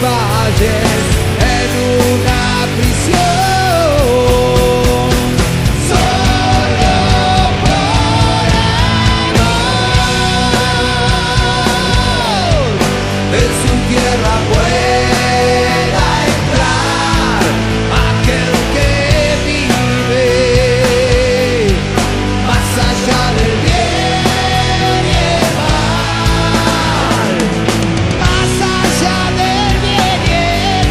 valles en una prisión. Solo por amor en su tierra pueda entrar aquel que vive más allá del bien y el mal, más allá del bien y el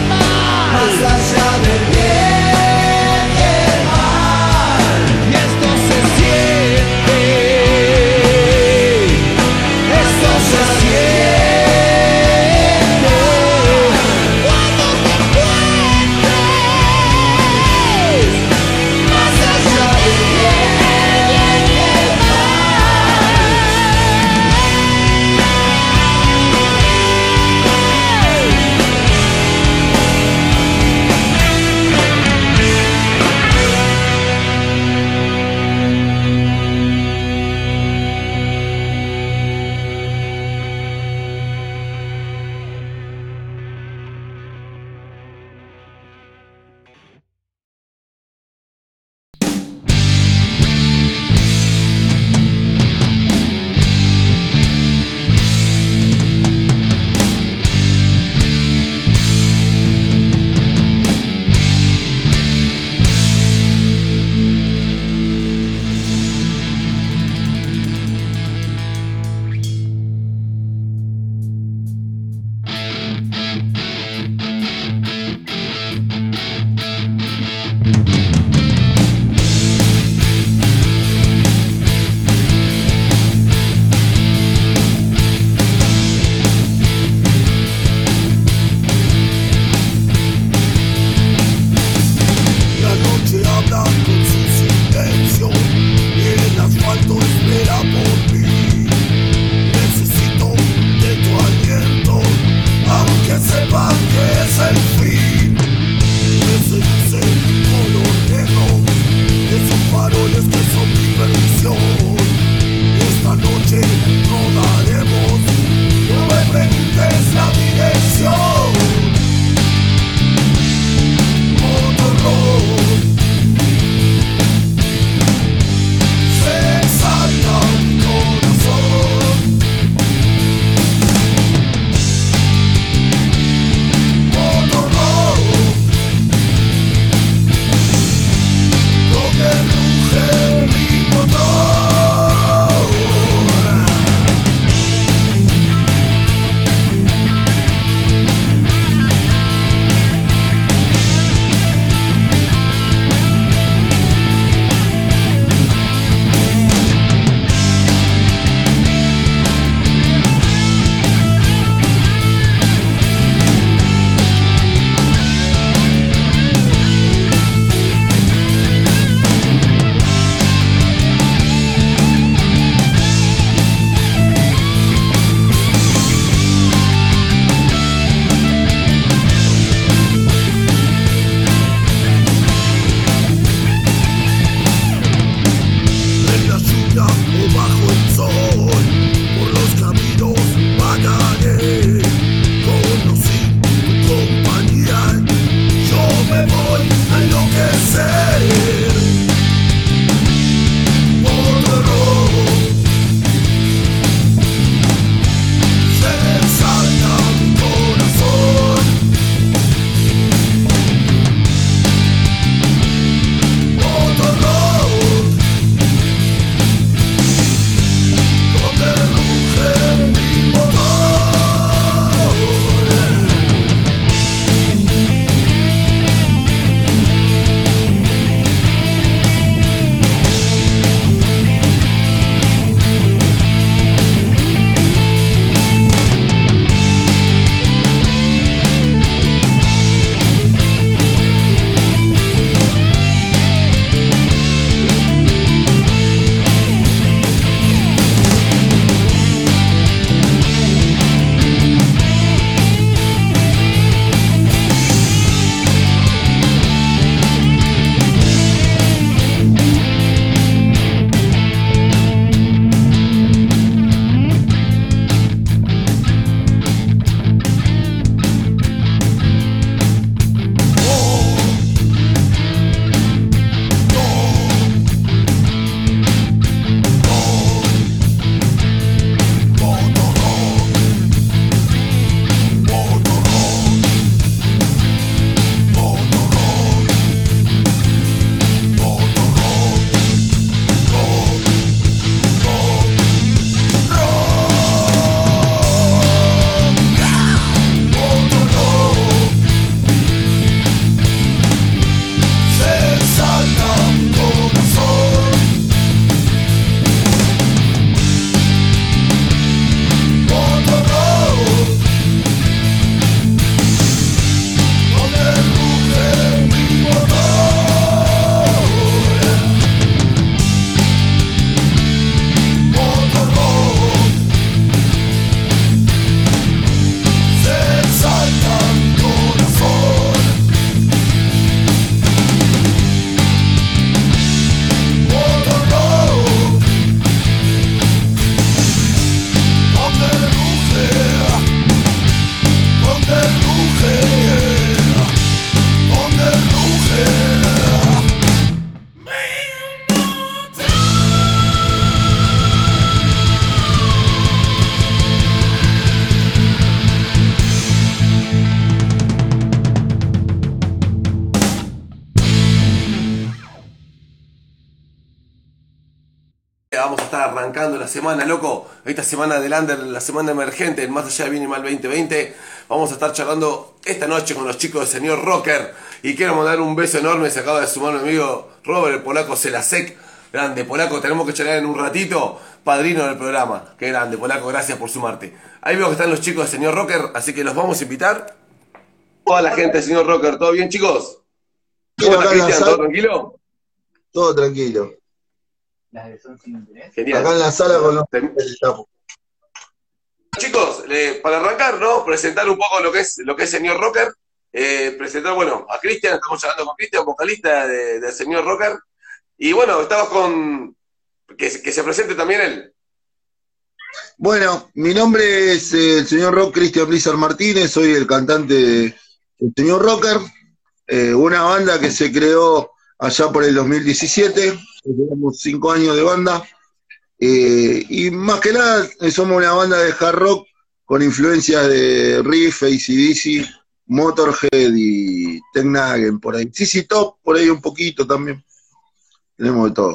vamos a estar arrancando la semana, loco. Esta semana del Under, la semana emergente, el Más Allá de Bien y Mal 2020. Vamos a estar charlando esta noche con los chicos de Señor Rocker. Y quiero mandar un beso enorme, se acaba de sumar mi amigo Robert, el polaco Celasek. Grande, polaco, tenemos que charlar en un ratito. Padrino del programa. Qué grande, polaco, gracias por sumarte. Ahí veo que están los chicos de Señor Rocker, así que los vamos a invitar. Toda la gente de Señor Rocker, ¿todo bien, chicos? ¿Cómo está, Cristian? ¿Todo tranquilo? Todo tranquilo. Genial. Acá en la sala con los... Chicos, para arrancar, ¿no? Presentar un poco lo que es Señor Rocker. Presentar, bueno, a Cristian, estamos hablando con Cristian, vocalista de Señor Rocker. Y bueno, estamos con... Que se presente también él. Bueno, mi nombre es el señor Rock Cristian Blizzard Martínez, soy el cantante de Señor Rocker, una banda que se creó allá por el 2017, llevamos 5 años de banda, y más que nada somos una banda de hard rock con influencias de Riff, AC/DC, Motorhead y Technagen por ahí. CC Top por ahí un poquito también, tenemos de todo.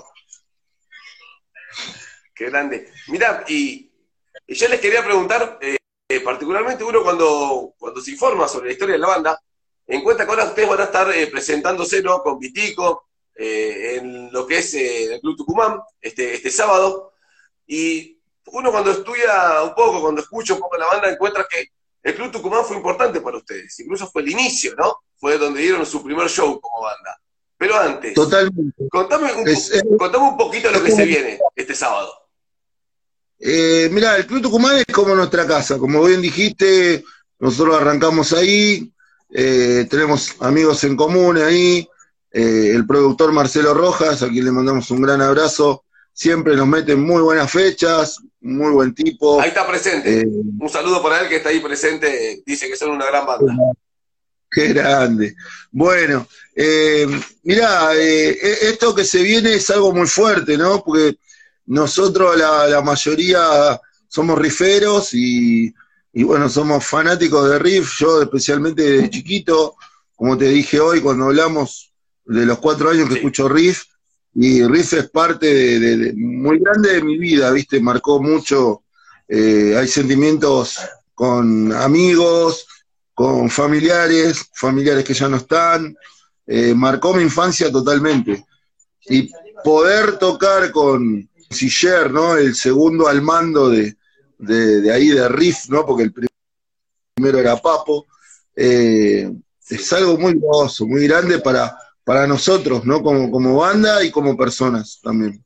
Qué grande. Mirá, y yo les quería preguntar, particularmente uno cuando se informa sobre la historia de la banda, encuentra que ahora ustedes van a estar presentándose, ¿no? Con Vitico, en lo que es el Club Tucumán, este sábado, y uno cuando estudia un poco, cuando escucha un poco la banda, encuentra que el Club Tucumán fue importante para ustedes, incluso fue el inicio, ¿no? Fue donde dieron su primer show como banda. Pero antes, totalmente. Contame un poquito lo que se viene este sábado. Mirá, el Club Tucumán es como nuestra casa, como bien dijiste, nosotros arrancamos ahí, tenemos amigos en común ahí, el productor Marcelo Rojas, a quien le mandamos un gran abrazo, siempre nos mete en muy buenas fechas, muy buen tipo. Ahí está presente, un saludo para él que está ahí presente, dice que son una gran banda. Qué grande. Bueno, mirá, esto que se viene es algo muy fuerte, ¿no? Porque nosotros la mayoría somos riferos y bueno, somos fanáticos de riff, yo especialmente desde chiquito, como te dije hoy cuando hablamos de los 4 años que escucho riff, y riff es parte de muy grande de mi vida, ¿viste? Marcó mucho, hay sentimientos con amigos, con familiares que ya no están, marcó mi infancia totalmente. Y poder tocar con Siller, ¿no? El segundo al mando de ahí de Riff, ¿no? Porque el primero era Papo, es algo muy groso, muy grande para nosotros, ¿no? Como banda y como personas también.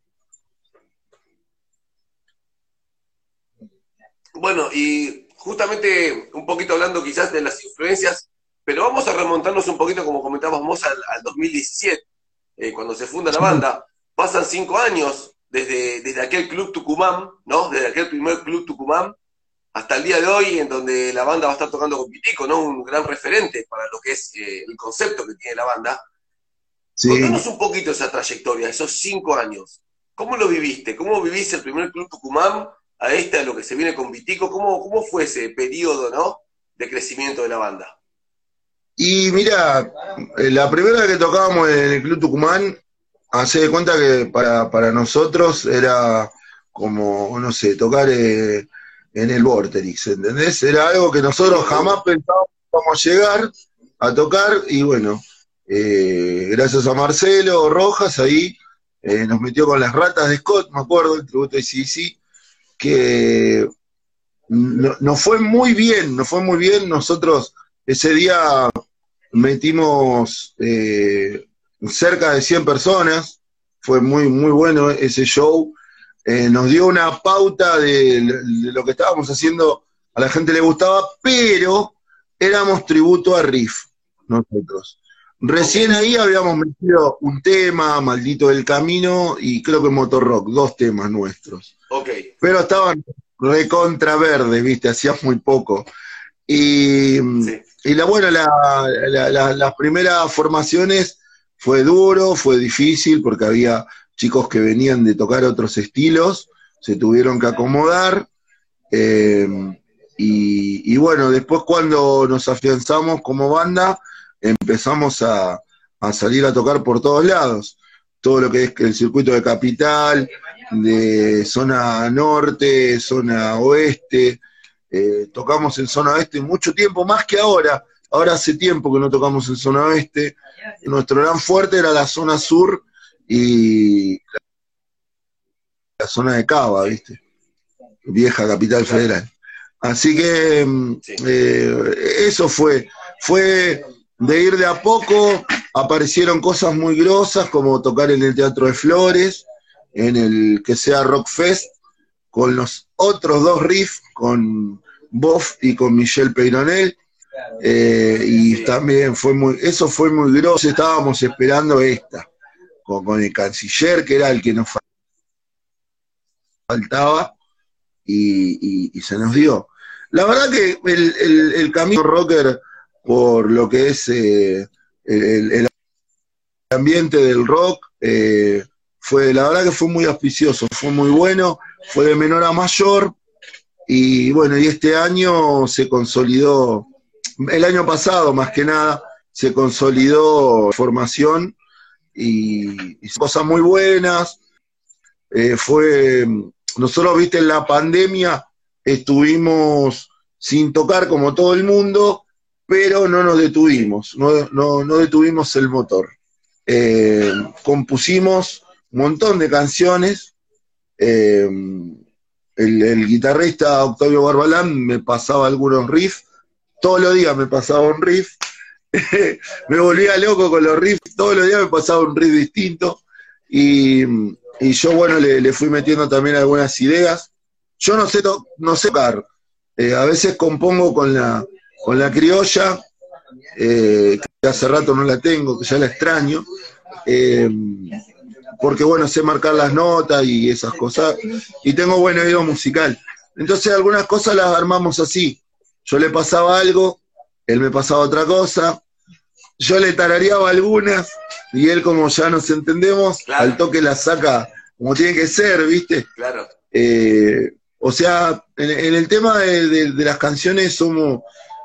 Bueno, y justamente un poquito hablando quizás de las influencias, pero vamos a remontarnos un poquito, como comentábamos, al 2017, cuando se funda la banda. Pasan 5 años desde aquel Club Tucumán, ¿no? Desde aquel primer Club Tucumán hasta el día de hoy, en donde la banda va a estar tocando con Vitico, ¿no? Un gran referente para lo que es el concepto que tiene la banda. Sí. Contanos un poquito esa trayectoria, esos 5 años. ¿Cómo lo viviste? ¿Cómo viviste el primer Club Tucumán a lo que se viene con Vitico? ¿Cómo fue ese periodo, ¿no? De crecimiento de la banda? Y mira, la primera vez que tocábamos en el Club Tucumán, hacé de cuenta que para nosotros era como, no sé, tocar en el Vorterix, ¿entendés? Era algo que nosotros jamás pensábamos que íbamos a llegar a tocar, y bueno, gracias a Marcelo Rojas, ahí nos metió con las ratas de Scott, me acuerdo, el tributo de AC/DC, que nos fue muy bien, nosotros ese día metimos cerca de 100 personas, fue muy, muy bueno ese show, nos dio una pauta de lo que estábamos haciendo, a la gente le gustaba, pero éramos tributo a Riff, nosotros. Recién ahí habíamos metido un tema, Maldito del Camino, y creo que Motor Rock, 2 temas nuestros. Okay. Pero estaban recontra verdes, ¿viste? Hacía muy poco. Y las primeras formaciones fue duro, fue difícil, porque había chicos que venían de tocar otros estilos, se tuvieron que acomodar, y bueno, después cuando nos afianzamos como banda, empezamos a salir a tocar por todos lados, todo lo que es el circuito de Capital, de zona norte, zona oeste, tocamos en zona oeste mucho tiempo, más que ahora. Ahora hace tiempo que no tocamos en zona oeste. Nuestro gran fuerte era la zona sur y la zona de Cava, ¿viste? Vieja capital federal. Así que eso fue de ir de a poco. Aparecieron cosas muy grosas como tocar en el Teatro de Flores, en el que sea Rock Fest, con los otros dos riffs, con Boff y con Michel Peyronel. Y también eso fue muy grosso. Estábamos esperando esta, con el canciller, que era el que nos faltaba, y se nos dio. La verdad que el camino rocker, por lo que es el ambiente del rock, la verdad que fue muy auspicioso, fue muy bueno, fue de menor a mayor, y bueno, y este año se consolidó, el año pasado más que nada, se consolidó formación y cosas muy buenas. Nosotros, viste, en la pandemia estuvimos sin tocar como todo el mundo, pero no nos detuvimos, no detuvimos el motor. Compusimos un montón de canciones. El guitarrista Octavio Barbalán me pasaba algunos riffs, todos los días me pasaba un riff, me volvía loco con los riffs, todos los días me pasaba un riff distinto, y yo, bueno, le fui metiendo también algunas ideas. Yo no sé tocar, a veces compongo con la criolla, que hace rato no la tengo, que ya la extraño, porque bueno, sé marcar las notas y esas cosas, y tengo buen oído musical. Entonces algunas cosas las armamos así. Yo le pasaba algo, él me pasaba otra cosa, yo le tarareaba algunas, y él, como ya nos entendemos, claro, al toque la saca como tiene que ser, ¿viste? Claro. O sea, en el tema de las canciones somos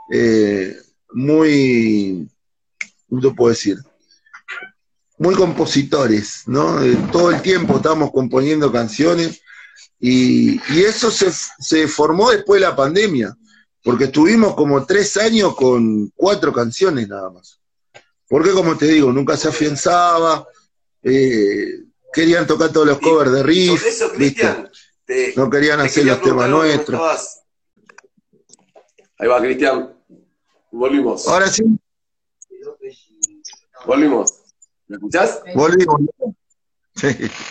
muy, ¿cómo te puedo decir? Muy compositores, ¿no? Todo el tiempo estamos componiendo canciones, y eso se formó después de la pandemia, porque estuvimos como 3 años con 4 canciones nada más. Porque, como te digo, nunca se afianzaba, querían tocar todos los covers de riff, sobre eso, Cristian, no querían hacer los temas nuestros. Ahí va, Cristian, volvimos. Ahora sí. Volvimos. ¿Me escuchás? Volvimos. Sí.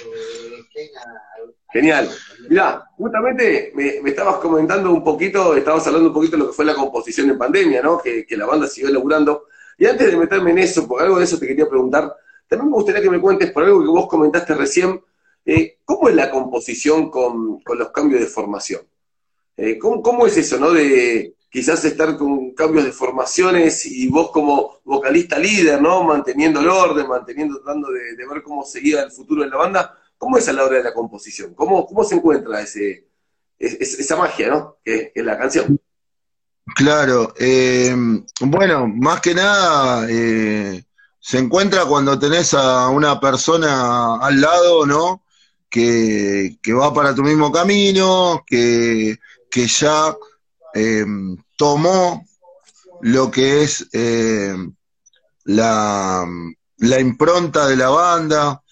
Genial. Mirá, justamente me estabas comentando un poquito, estabas hablando un poquito de lo que fue la composición en pandemia, ¿no? Que la banda siguió laburando. Y antes de meterme en eso, porque algo de eso te quería preguntar, también me gustaría que me cuentes, por algo que vos comentaste recién, ¿cómo es la composición con los cambios de formación? ¿Cómo es eso, no? De quizás estar con cambios de formaciones y vos como vocalista líder, ¿no? Manteniendo el orden, tratando de ver cómo seguía el futuro de la banda. ¿Cómo es a la hora de la composición? ¿Cómo se encuentra esa magia, ¿no? Que es la canción. Claro, bueno, más que nada se encuentra cuando tenés a una persona al lado, ¿no? Que va para tu mismo camino, que ya tomó lo que es la impronta de la banda,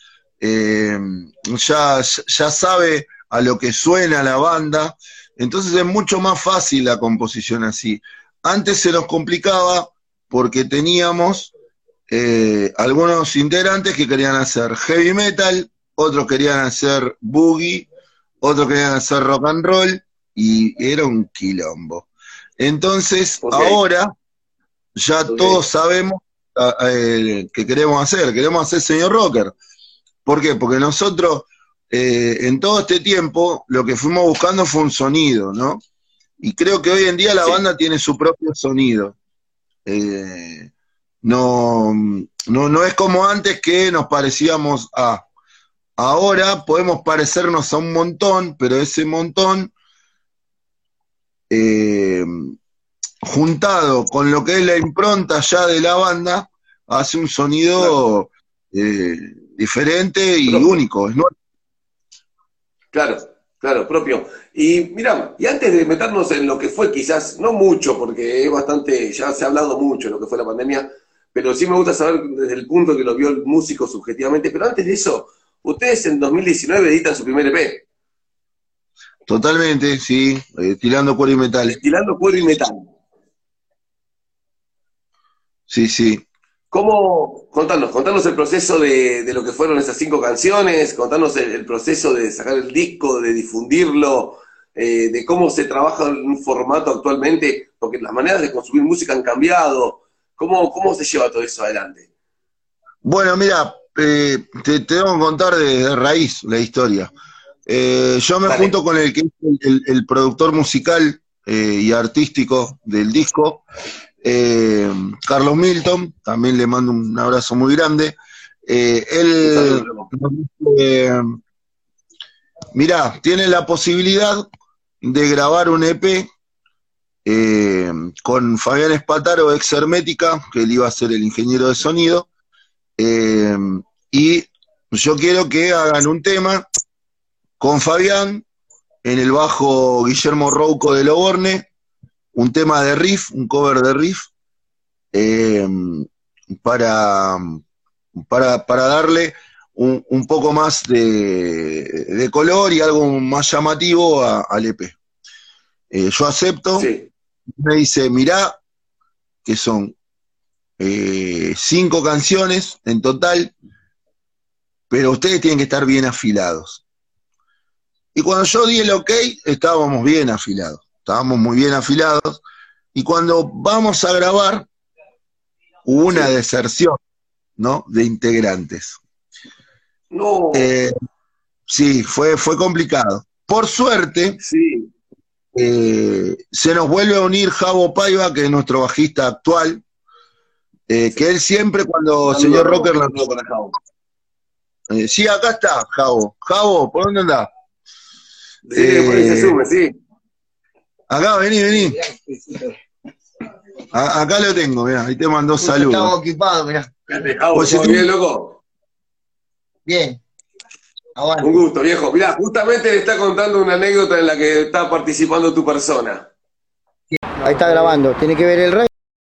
ya sabe a lo que suena la banda. Entonces es mucho más fácil la composición así. Antes se nos complicaba porque teníamos algunos integrantes que querían hacer heavy metal, otros querían hacer boogie, otros querían hacer rock and roll, y era un quilombo. Entonces, ahora ya todos sabemos qué queremos hacer señor rocker. ¿Por qué? Porque nosotros en todo este tiempo lo que fuimos buscando fue un sonido, ¿no? Y creo que hoy en día la banda tiene su propio sonido. No es como antes, que nos parecíamos a. Ahora podemos parecernos a un montón, pero ese montón, juntado con lo que es la impronta ya de la banda, hace un sonido diferente y único. Es nuevo. Claro, claro, propio. Y mira, y antes de meternos en lo que fue quizás, no mucho, porque es bastante, ya se ha hablado mucho de lo que fue la pandemia, pero sí me gusta saber desde el punto que lo vio el músico subjetivamente, pero antes de eso, ustedes en 2019 editan su primer EP, Totalmente, sí, tirando cuero y metal. Destilando Cuero y Metal. Sí, sí. Contanos el proceso de lo que fueron esas 5 canciones, contanos el proceso de sacar el disco, de difundirlo, de cómo se trabaja en un formato actualmente, porque las maneras de consumir música han cambiado. ¿Cómo se lleva todo eso adelante? Bueno, mira, te tengo que contar de raíz la historia. Yo me Dale. junto con el que es el productor musical y artístico del disco, Carlos Milton, también le mando un abrazo muy grande. Un Él, saludo. mirá, tiene la posibilidad de grabar un EP con Fabián Espataro, ex Hermética, que él iba a ser el ingeniero de sonido, y yo quiero que hagan un tema con Fabián, en el bajo Guillermo Rouco de Loborne, un tema de riff, un cover de riff, eh, para, para darle un poco más de color y algo más llamativo al EP. Yo acepto, Sí, me dice, mirá, que son 5 canciones en total, pero ustedes tienen que estar bien afilados. Y cuando yo di el ok, estábamos bien afilados, estábamos muy bien afilados, y cuando vamos a grabar, hubo una sí. deserción, ¿no?, de integrantes. No, Sí, fue complicado. Por suerte, sí. se nos vuelve a unir Javo Paiva, que es nuestro bajista actual, que él siempre cuando señor Rocker... Un saludo para Javo. sí, acá está, Javo. Javo, ¿por dónde andás? Sí, por ahí se sume, sí. Acá, vení. Acá lo tengo, mirá, ahí te mandó saludos. Estamos equipados, mirá. Javo, Pues si ¿todo tú- bien, loco? Bien. Aguante. Un gusto, viejo. Mirá, justamente le está contando una anécdota en la que está participando tu persona. Ahí está grabando. Tiene que ver el rey.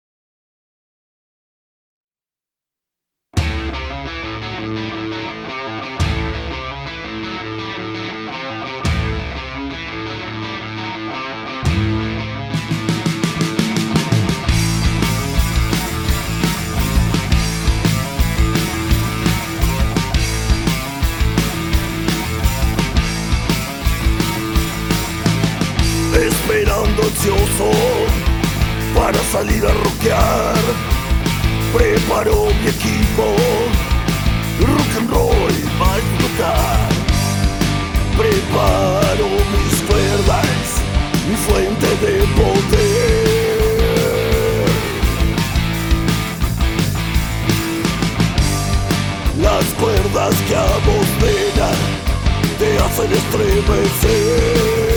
Esperando ansioso para salir a rockear. Preparo mi equipo, rock and roll va a explotar. Preparo mis cuerdas, mi fuente de poder. Las cuerdas que a vos venan te hacen estremecer.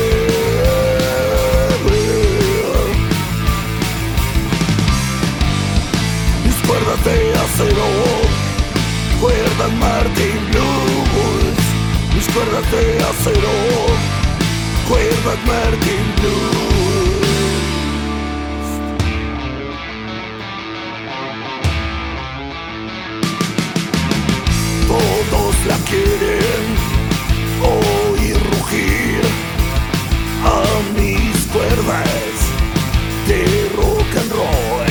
Cuerdas de acero, cuerdas Martin Blues. Mis cuerdas de acero, cuerdas Martin Blues. Todos la quieren oír rugir a mis cuerdas de rock and roll.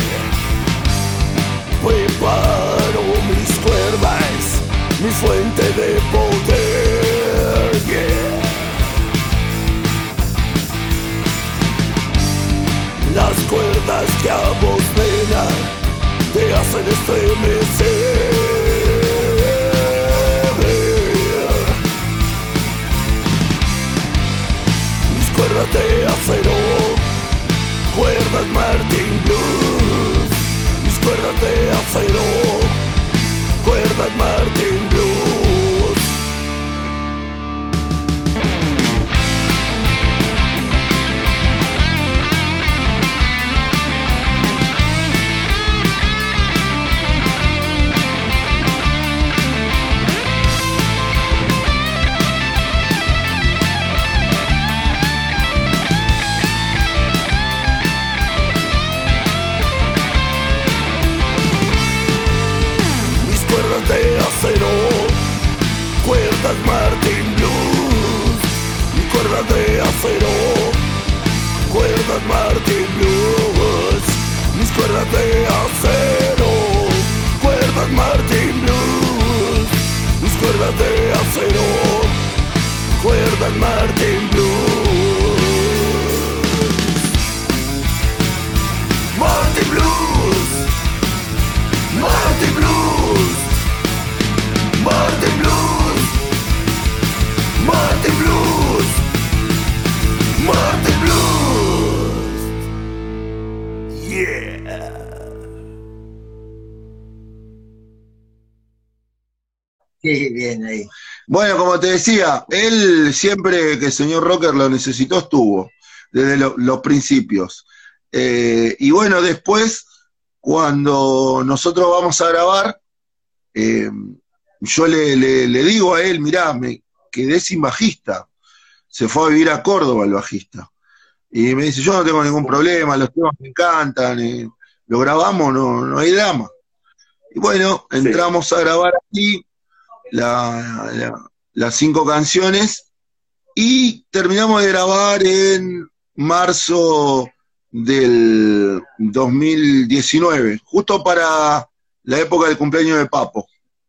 Preparo mis cuerdas, mi fuente de poder, yeah. Las cuerdas que a vos venan te hacen estremecer. Mis cuerdas de acero, cuerdas Martin Blues. Mis cuerdas de acero, cuerdas Martin Blues. cuerdas Martin Blues, cuerdas de acero, cuerdas Martin Blues, mis cuerdas de acero, cuerdas Martin Blues, mis cuerdas de acero, cuerdas Martin Blues, Martin Blues, Martin Blues, Martin Blues, Martin Blues, Martin Blues, yeah. Sí, bien ahí. Bueno, como te decía, él siempre que el señor Rocker lo necesitó estuvo, desde los principios. Y bueno, después, cuando nosotros vamos a grabar, yo le digo a él, mirá, me quedé sin bajista. Se fue a vivir a Córdoba el bajista. Y me dice, yo no tengo ningún problema, los temas me encantan, lo grabamos, no hay drama. Y bueno, entramos a grabar aquí las 5 canciones y terminamos de grabar en marzo del 2019, justo para la época del cumpleaños de Papo.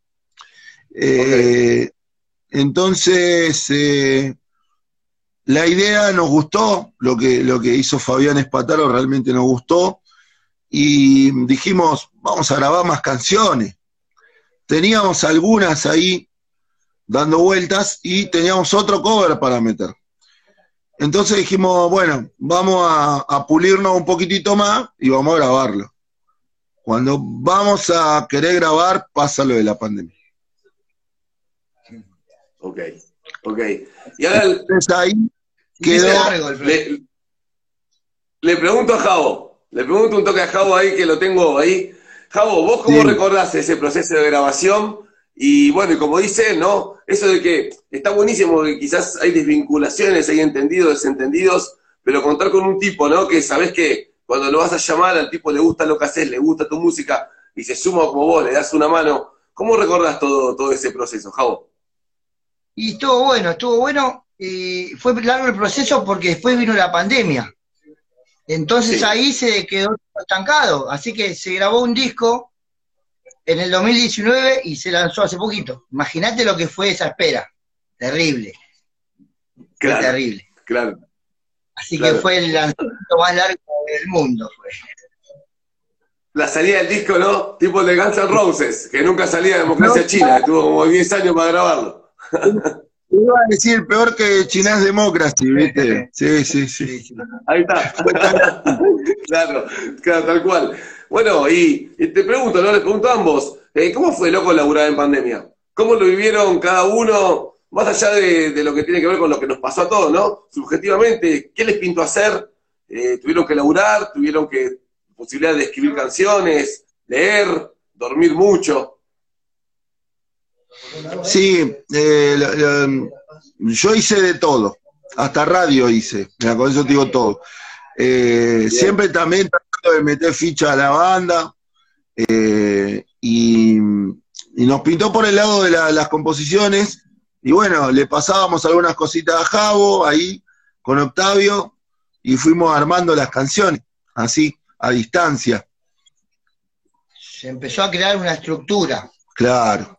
Entonces, la idea nos gustó, lo que hizo Fabián Espataro realmente nos gustó, y dijimos, vamos a grabar más canciones. Teníamos algunas ahí dando vueltas y teníamos otro cover para meter. Entonces dijimos, bueno, vamos a pulirnos un poquitito más y vamos a grabarlo. Cuando vamos a querer grabar, pasa lo de la pandemia. Ok. Y ahora entonces ahí quedó. Le pregunto a Javo, le pregunto un toque a Javo ahí, que lo tengo ahí. Javo, ¿vos cómo recordás ese proceso de grabación? Y bueno, y como dice, ¿no? Eso de que está buenísimo, que quizás hay desvinculaciones, hay entendidos, desentendidos, pero contar con un tipo, ¿no? Que sabés que cuando lo vas a llamar, al tipo le gusta lo que haces, le gusta tu música, y se suma como vos, le das una mano. ¿Cómo recordás todo ese proceso, Javo? Y estuvo bueno, y fue largo el proceso porque después vino la pandemia. Entonces ahí se quedó estancado, así que se grabó un disco en el 2019 y se lanzó hace poquito. Imagínate lo que fue esa espera, terrible. Claro, fue terrible. Claro. Así que fue el lanzamiento más largo del mundo. Fue. La salida del disco, ¿no? Tipo el de Guns N' Roses, que nunca salía de Democracia China, estuvo como 10 años para grabarlo. Iba a decir peor que Chinás Democracy, ¿viste? Sí. Ahí está. Claro, tal cual. Bueno, y te pregunto, ¿no? Les pregunto a ambos, ¿cómo fue, loco, laburar en pandemia? ¿Cómo lo vivieron cada uno, más allá de lo que tiene que ver con lo que nos pasó a todos, ¿no? Subjetivamente, ¿qué les pintó hacer? ¿Tuvieron que laburar? ¿Tuvieron que posibilidad de escribir canciones, leer, dormir mucho? Sí, yo hice de todo, hasta radio hice, mira, con eso te digo todo. Siempre también tratando de meter ficha a la banda, y nos pintó por el lado de las composiciones, y bueno, le pasábamos algunas cositas a Javo, ahí, con Octavio, y fuimos armando las canciones, así, a distancia. Se empezó a crear una estructura. Claro.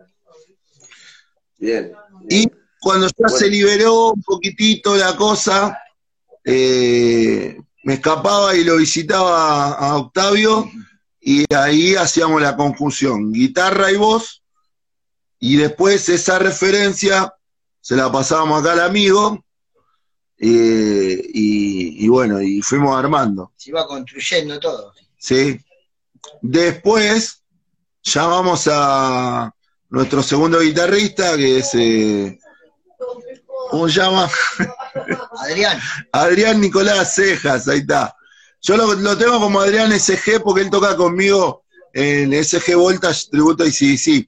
Bien. Y cuando ya se liberó un poquitito la cosa, me escapaba y lo visitaba a Octavio, y ahí hacíamos la conjunción, guitarra y voz, y después esa referencia se la pasábamos acá al amigo, y bueno, y fuimos armando. Se iba construyendo todo. Sí. Después llamamos a nuestro segundo guitarrista, que es, ¿cómo se llama? Adrián. Adrián Nicolás Cejas, ahí está. Yo lo tengo como Adrián SG porque él toca conmigo en SG Voltage Tributo AC/DC.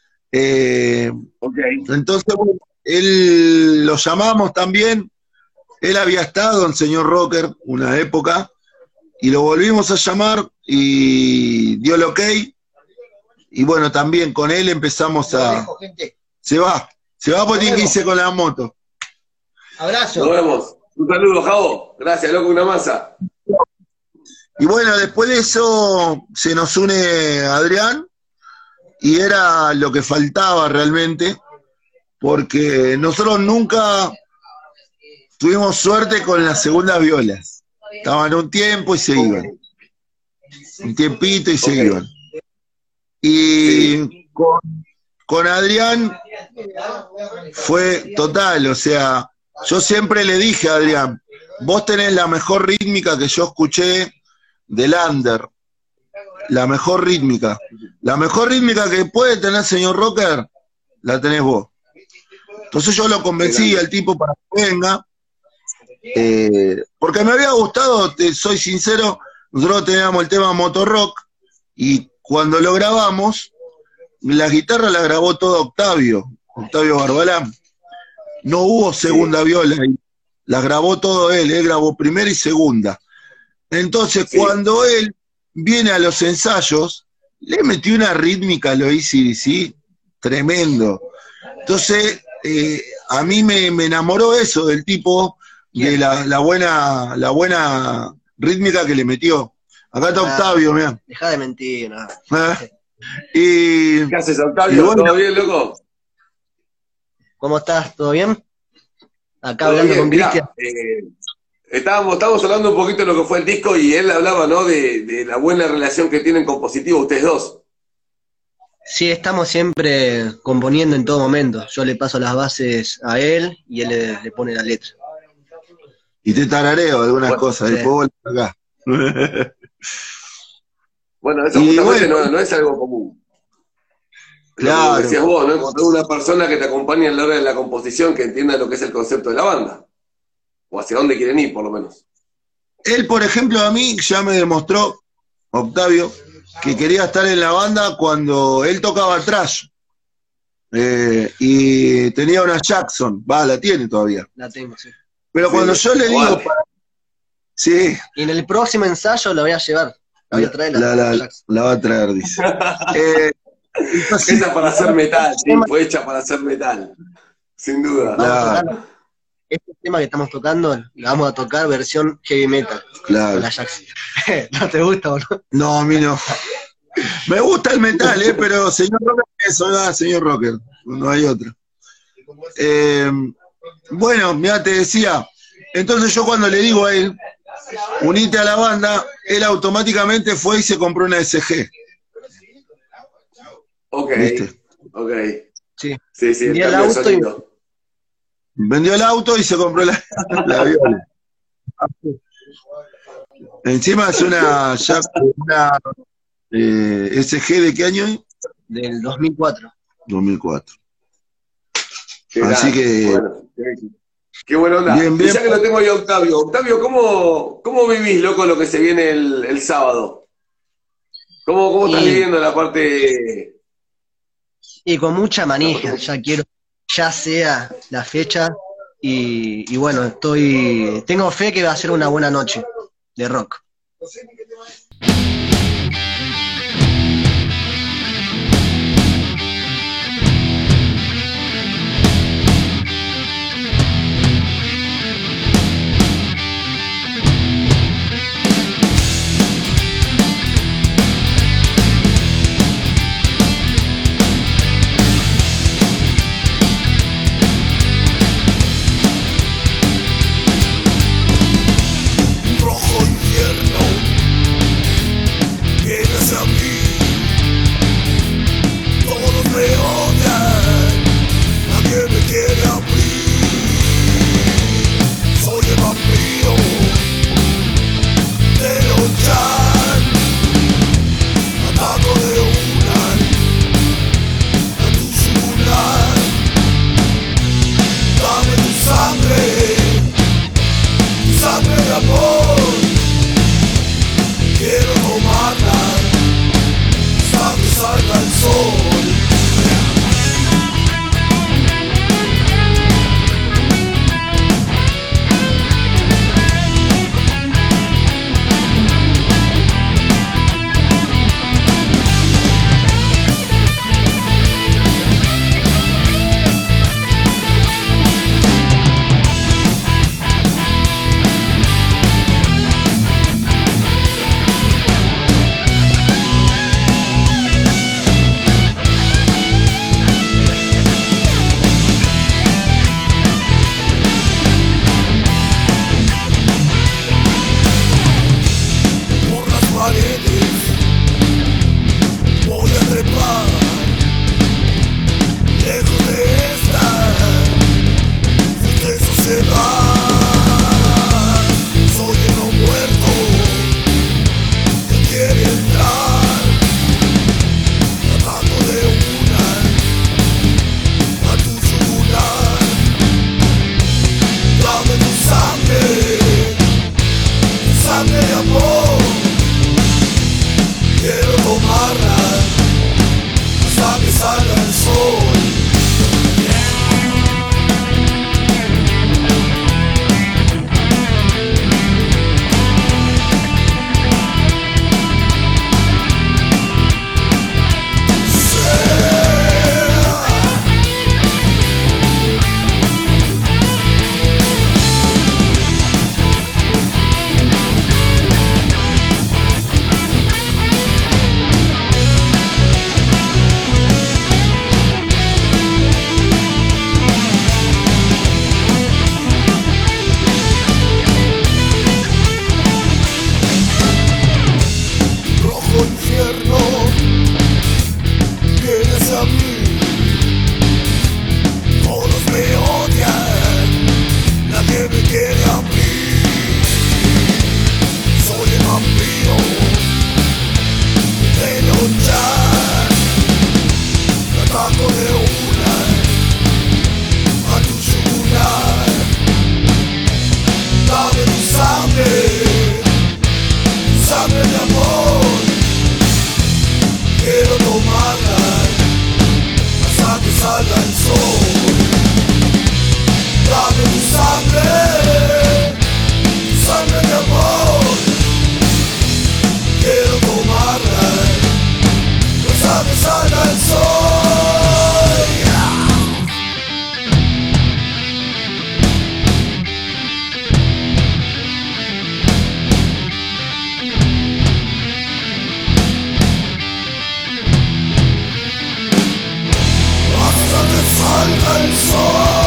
Entonces, bueno, él lo llamamos también. Él había estado en Señor Rocker una época y lo volvimos a llamar y dio el ok. Y bueno, también con él empezamos a... Se va. Se va porque tiene que irse con la moto. Abrazo. Nos vemos. Un saludo, Javo. Gracias, loco, una masa. Y bueno, después de eso se nos une Adrián y era lo que faltaba realmente, porque nosotros nunca tuvimos suerte con las segundas violas. Estaban un tiempo y se iban. Un tiempito y se iban. Y con Adrián fue total, o sea, yo siempre le dije a Adrián, vos tenés la mejor rítmica que yo escuché del under, la mejor rítmica que puede tener señor Rocker, la tenés vos. Entonces yo lo convencí al tipo para que venga, porque me había gustado, soy sincero, nosotros teníamos el tema Motorrock, y cuando lo grabamos, la guitarra la grabó todo Octavio Barbalán. No hubo segunda viola, la grabó todo él grabó primera y segunda. Entonces, cuando él viene a los ensayos, le metió una rítmica a lo AC/DC tremendo. Entonces, a mí me enamoró eso del tipo, de la buena rítmica que le metió. Acá está Octavio, mirá. Dejá de mentir, no. ¿Qué haces, Octavio? bueno, ¿Todo bien, loco? ¿Cómo estás? ¿Todo bien? Acá ¿Todo hablando bien? con Mirá, Cristian. estábamos hablando un poquito de lo que fue el disco y él hablaba, ¿no? De la buena relación que tienen con Positivo ustedes dos. Sí, estamos siempre componiendo en todo momento. Yo le paso las bases a él y él le pone la letra. Y te tarareo algunas cosas, sí. después vuelvo acá. Bueno, eso Y justamente bueno, no es algo común. Claro. Como decías vos, ¿no? Encontrar una persona que te acompañe a la hora de la composición, que entienda lo que es el concepto de la banda. O hacia dónde quieren ir, por lo menos. Él, por ejemplo, a mí ya me demostró, Octavio, que quería estar en la banda cuando él tocaba trash. Y tenía una Jackson, la tiene todavía. La tengo, sí. Pero cuando yo le digo... Sí, Y en el próximo ensayo la voy a llevar. La voy a traer la va a traer, dice. Entonces, Esa para hacer metal, sí, fue hecha para hacer metal. Sin duda. Vamos a tocar, este tema que estamos tocando, lo vamos a tocar versión heavy metal. Claro. Con la Jackson. ¿No te gusta o no? No, a mí no. Me gusta el metal, pero señor Rocker, eso señor Rocker, no hay otro. Bueno, mira, te decía, entonces yo cuando le digo a él, unite a la banda, él automáticamente fue y se compró una SG. Ok, ¿Viste? ok. Sí. Sí, Y el cambio de auto sonido. Vendió el auto y se compró la viola. Encima es una SG ¿de qué año es? Del 2004. 2004. Qué Así grande, que... bueno, qué buena onda. Bien, bien. Y ya que lo tengo ahí, Octavio. Octavio, ¿cómo vivís, loco, lo que se viene el sábado? ¿Cómo estás viviendo la parte...? Y con mucha manija, ya sea la fecha, y bueno, tengo fe que va a ser una buena noche de rock. Rojo infierno, amarrar hasta que salga el sol. Dame tu sangre de amor. Quiero tomarla hasta que salga el sol. Hasta que salga el sol.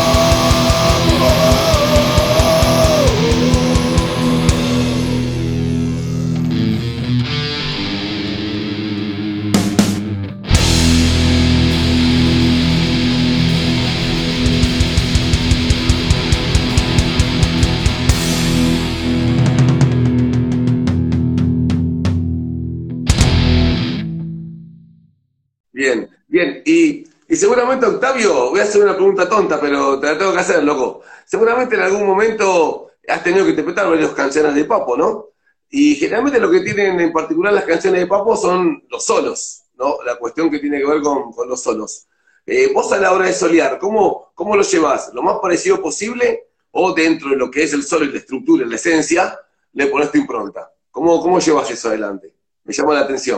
Bien, bien. Y seguramente, Octavio, voy a hacer una pregunta tonta, pero te la tengo que hacer, loco. Seguramente en algún momento has tenido que interpretar varias canciones de Papo, ¿no? Y generalmente lo que tienen en particular las canciones de Papo son los solos, ¿no? La cuestión que tiene que ver con los solos. Vos a la hora de solear, ¿cómo lo llevas? ¿Lo más parecido posible o dentro de lo que es el solo y la estructura, la esencia, le pones tu impronta? ¿Cómo llevas eso adelante? Me llama la atención.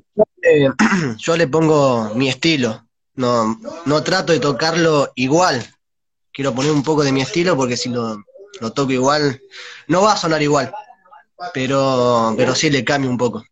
Yo le pongo mi estilo, no trato de tocarlo igual, quiero poner un poco de mi estilo porque si lo toco igual, no va a sonar igual, pero sí le cambio un poco.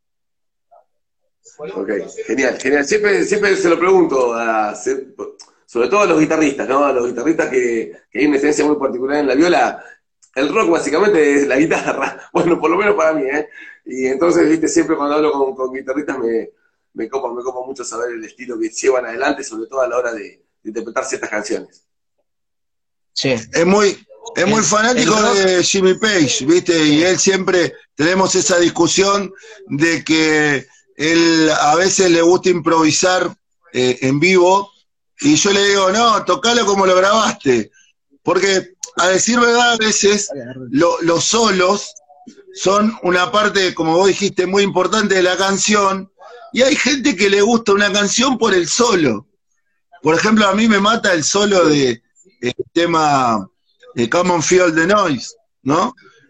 Ok, genial, genial. Siempre se lo pregunto, sobre todo a los guitarristas, ¿no? A los guitarristas que hay una esencia muy particular en la viola. El rock básicamente es la guitarra, bueno, por lo menos para mí, ¿eh? Y entonces, viste, siempre cuando hablo con guitarristas me copa mucho saber el estilo que llevan adelante, sobre todo a la hora de interpretar ciertas canciones. Sí. Es muy fanático de Jimmy Page, ¿viste? Y él siempre tenemos esa discusión de que él a veces le gusta improvisar en vivo, y yo le digo, no, tocalo como lo grabaste. Porque, a decir verdad, a veces los solos son una parte, como vos dijiste, muy importante de la canción, y hay gente que le gusta una canción por el solo. Por ejemplo, a mí me mata el solo de tema de Come on Feel the Noise, ¿no?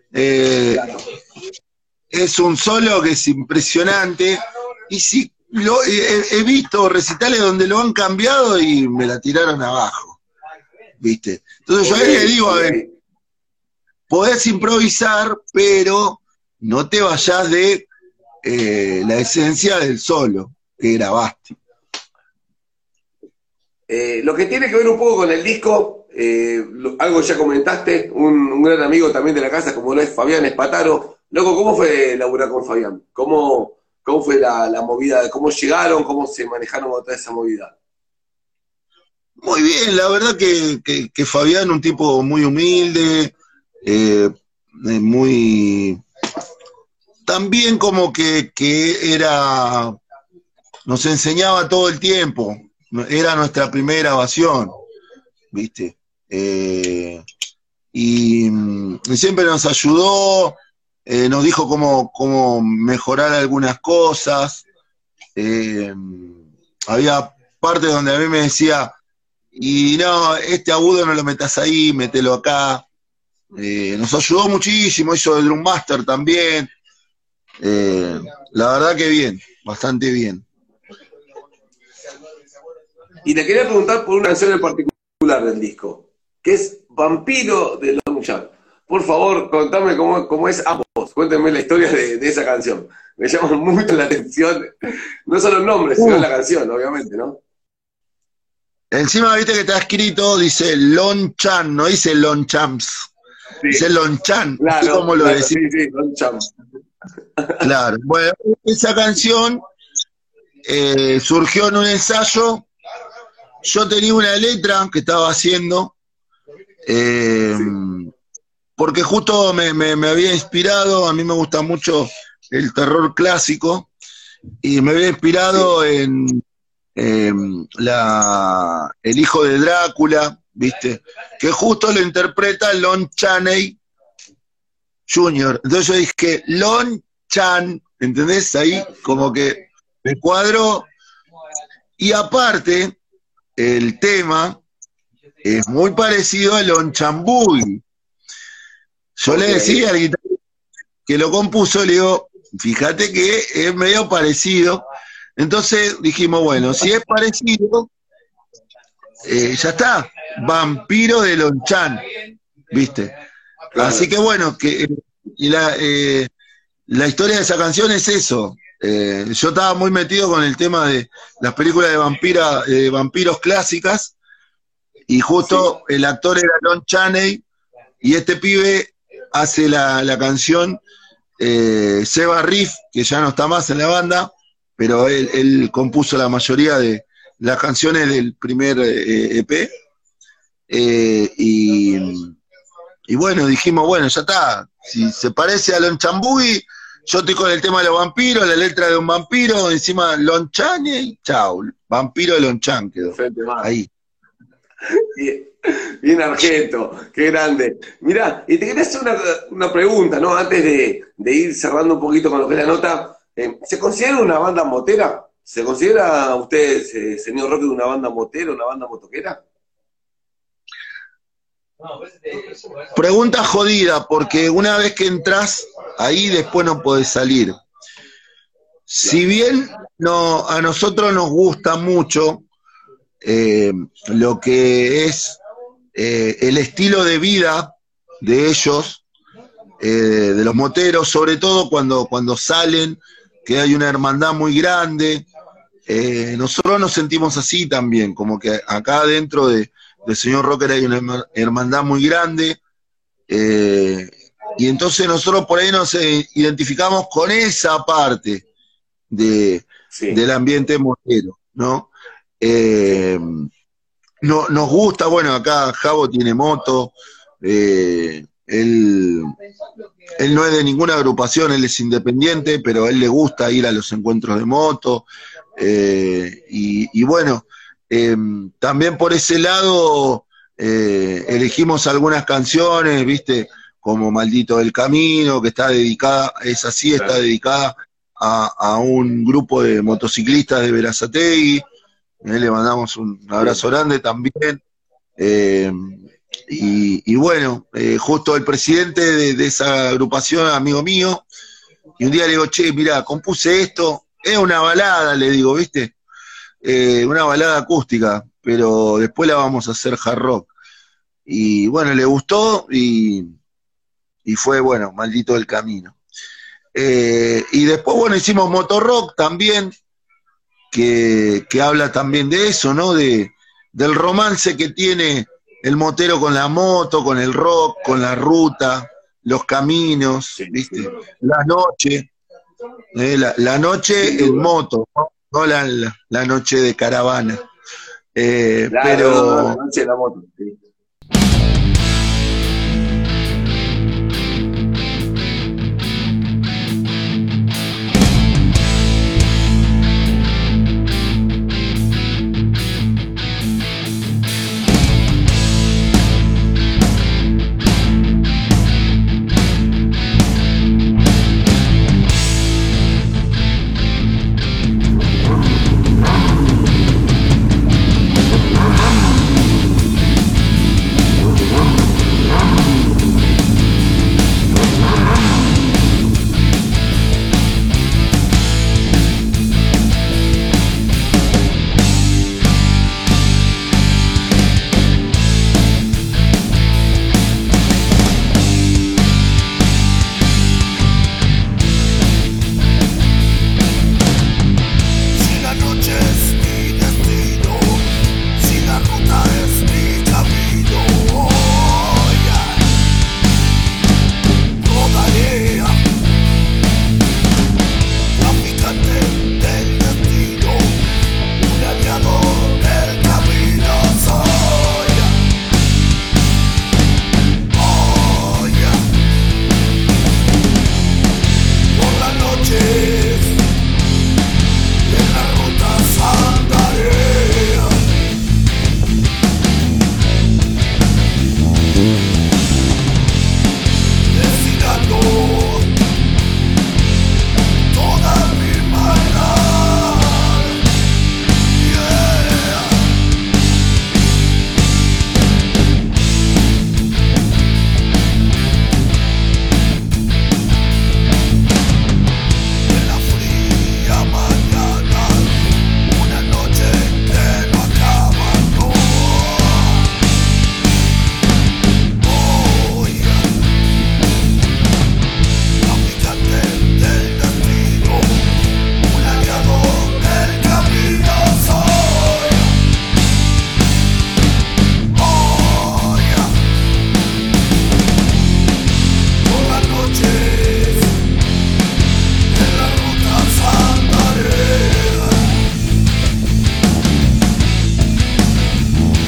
Es un solo que es impresionante, y sí, he visto recitales donde lo han cambiado y me la tiraron abajo, ¿viste? Entonces yo a él le digo, a ver, podés improvisar, pero no te vayas de la esencia del solo que grabaste. Lo que tiene que ver un poco con el disco, algo ya comentaste, un gran amigo también de la casa, como lo es Fabián Espataro. Loco, ¿cómo fue laburar con Fabián? ¿Cómo fue la movida? ¿Cómo llegaron? ¿Cómo se manejaron con toda esa movida? Muy bien, la verdad que Fabián, un tipo muy humilde, muy... También como que nos enseñaba todo el tiempo, era nuestra primera grabación, ¿viste? Y siempre nos ayudó, nos dijo cómo mejorar algunas cosas. Había partes donde a mí me decía, y no, este agudo no lo metas ahí, mételo acá. Nos ayudó muchísimo, hizo el Drum Master también. La verdad que bien, bastante bien. Y te quería preguntar por una canción en particular del disco, que es Vampiro de Longchamp. Por favor, contame cómo es ambos, cuéntenme la historia de esa canción. Me llama mucho la atención, no solo el nombre, sino la canción, obviamente, ¿no? Encima, viste que está escrito, dice Longchamp, no dice Longchamps, sí. Dice Longchamp, claro, ¿cómo lo decís? Sí, Longchamp. Claro, bueno, esa canción surgió en un ensayo. Yo tenía una letra que estaba haciendo, porque justo me había inspirado, a mí me gusta mucho el terror clásico, y me había inspirado en El hijo de Drácula, ¿viste? Que justo lo interpreta Lon Chaney Jr. Entonces yo dije, Lon Chan, ¿entendés? Ahí como que me cuadro. Y aparte, el tema es muy parecido a Lonchambuy. Yo le decía al guitarrista que lo compuso, le digo, fíjate que es medio parecido. Entonces dijimos, bueno, si es parecido, ya está, Vampiro de Lonchan, ¿viste? Claro. Así que bueno, la historia de esa canción es eso. Yo estaba muy metido con el tema de las películas de vampiros clásicas, y justo el actor era Lon Chaney, y este pibe hace la canción, Seba Riff, que ya no está más en la banda, pero él compuso la mayoría de las canciones del primer EP. Y bueno, dijimos, bueno, ya está. Si se parece a Lonchambuy, yo estoy con el tema de los vampiros, la letra de un vampiro, encima Lonchan y chau, Vampiro de Lonchan quedó. Ahí. Bien, bien Argento, qué grande. Mirá, y te quería hacer una pregunta, ¿no? Antes de ir cerrando un poquito con lo que es la nota. ¿Se considera una banda motera? ¿Se considera usted, señor Roque, una banda motera, una banda motoquera? Pregunta jodida, porque una vez que entras ahí, después no podés salir. Si bien a nosotros nos gusta mucho lo que es el estilo de vida de ellos, de los moteros, sobre todo cuando salen, que hay una hermandad muy grande, nosotros nos sentimos así también, como que acá dentro del señor Rocker hay una hermandad muy grande, y entonces nosotros por ahí nos identificamos con esa parte del ambiente motero, ¿no? Nos gusta, bueno, acá Javo tiene moto, él no es de ninguna agrupación, él es independiente, pero a él le gusta ir a los encuentros de moto, y bueno, también por ese lado elegimos algunas canciones, viste, como Maldito del Camino, que está dedicada, está dedicada a un grupo de motociclistas de Berazategui. Le mandamos un abrazo grande también. Y bueno, justo el presidente de esa agrupación, amigo mío, y un día le digo, che, mirá, compuse esto, es una balada, le digo, ¿viste? Una balada acústica, pero después la vamos a hacer hard rock. Y bueno, le gustó y fue, bueno, Maldito del Camino. Y después, bueno, hicimos Motorrock también, que habla también de eso, ¿no? Del romance que tiene el motero con la moto, con el rock, con la ruta, los caminos, ¿viste? La noche, la noche en moto, no la noche de caravana. Claro, pero la noche de la moto, sí.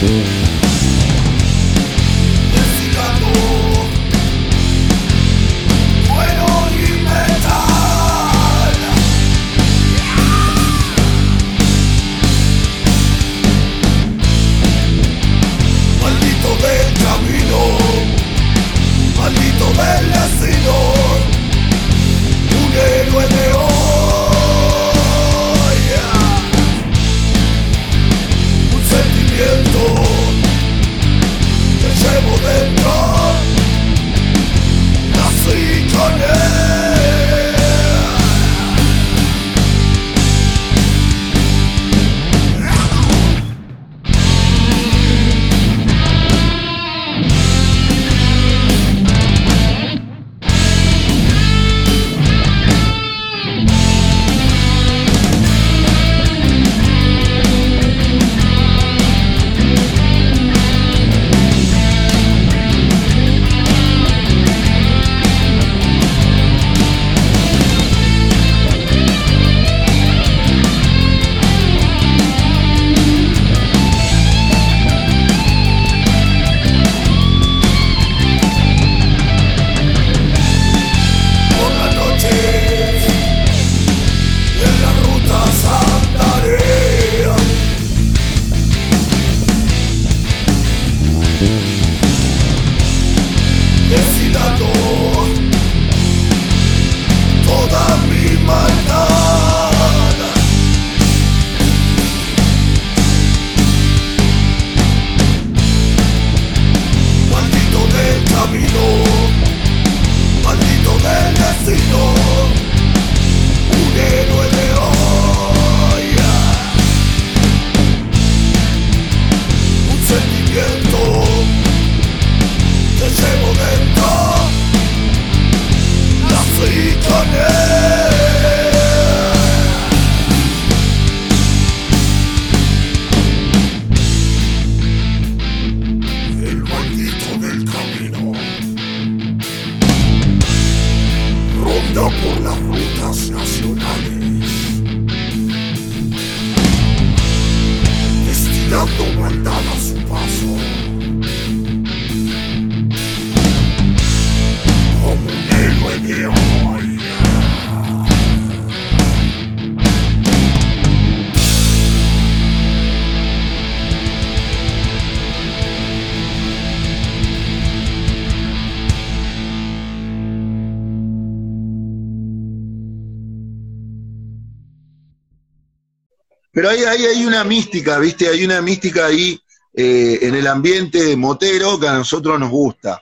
Pero ahí hay una mística, ¿viste? Hay una mística ahí en el ambiente motero que a nosotros nos gusta.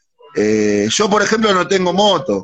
Yo, por ejemplo, no tengo moto.